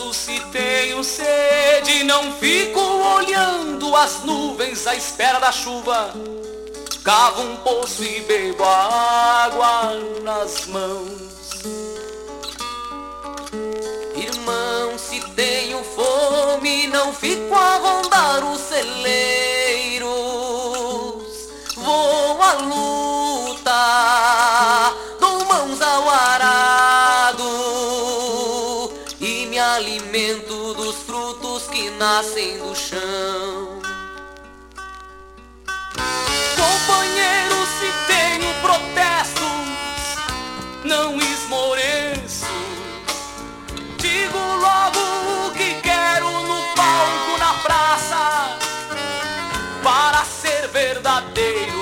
Pergunto se tenho sede, não fico olhando as nuvens à espera da chuva. Cavo um poço e bebo a água nas mãos. Irmão, se tenho fome, não fico a rondar os celeiros. Vou à luta, dou mãos ao arado e me alimento dos frutos que nascem do chão. Companheiro, se tenho protestos, não esmoreço. Digo logo o que quero no palco, na praça, para ser verdadeiro.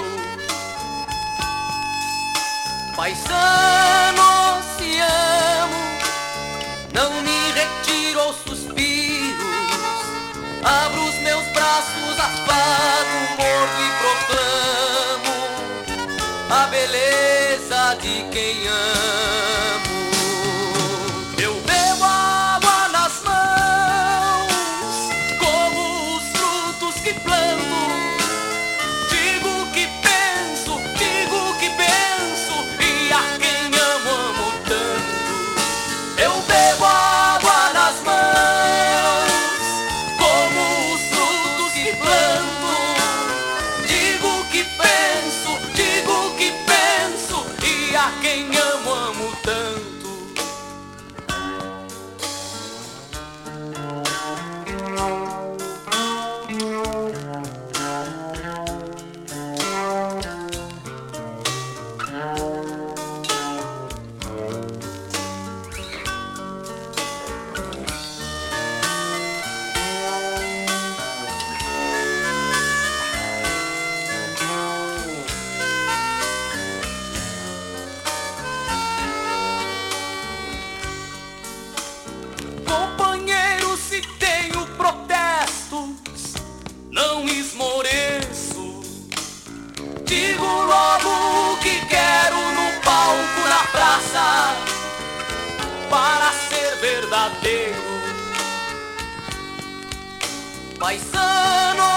Paisano, se amo, não me retiro aos suspiros. Abro os meus braços, afago, mordo e proclamo a beleza de quem amo. Eu bebo água nas mãos, como os frutos que planto. Digo o que penso, e a quem amo, amo tanto. Eu bebo água nas mãos, como os frutos que planto. Digo o que penso, e a quem amo, amo tanto. Companheiro, se tenho protestos, não esmoreço. Digo logo o que quero no palco, na praça, para ser verdadeiro. Paisano,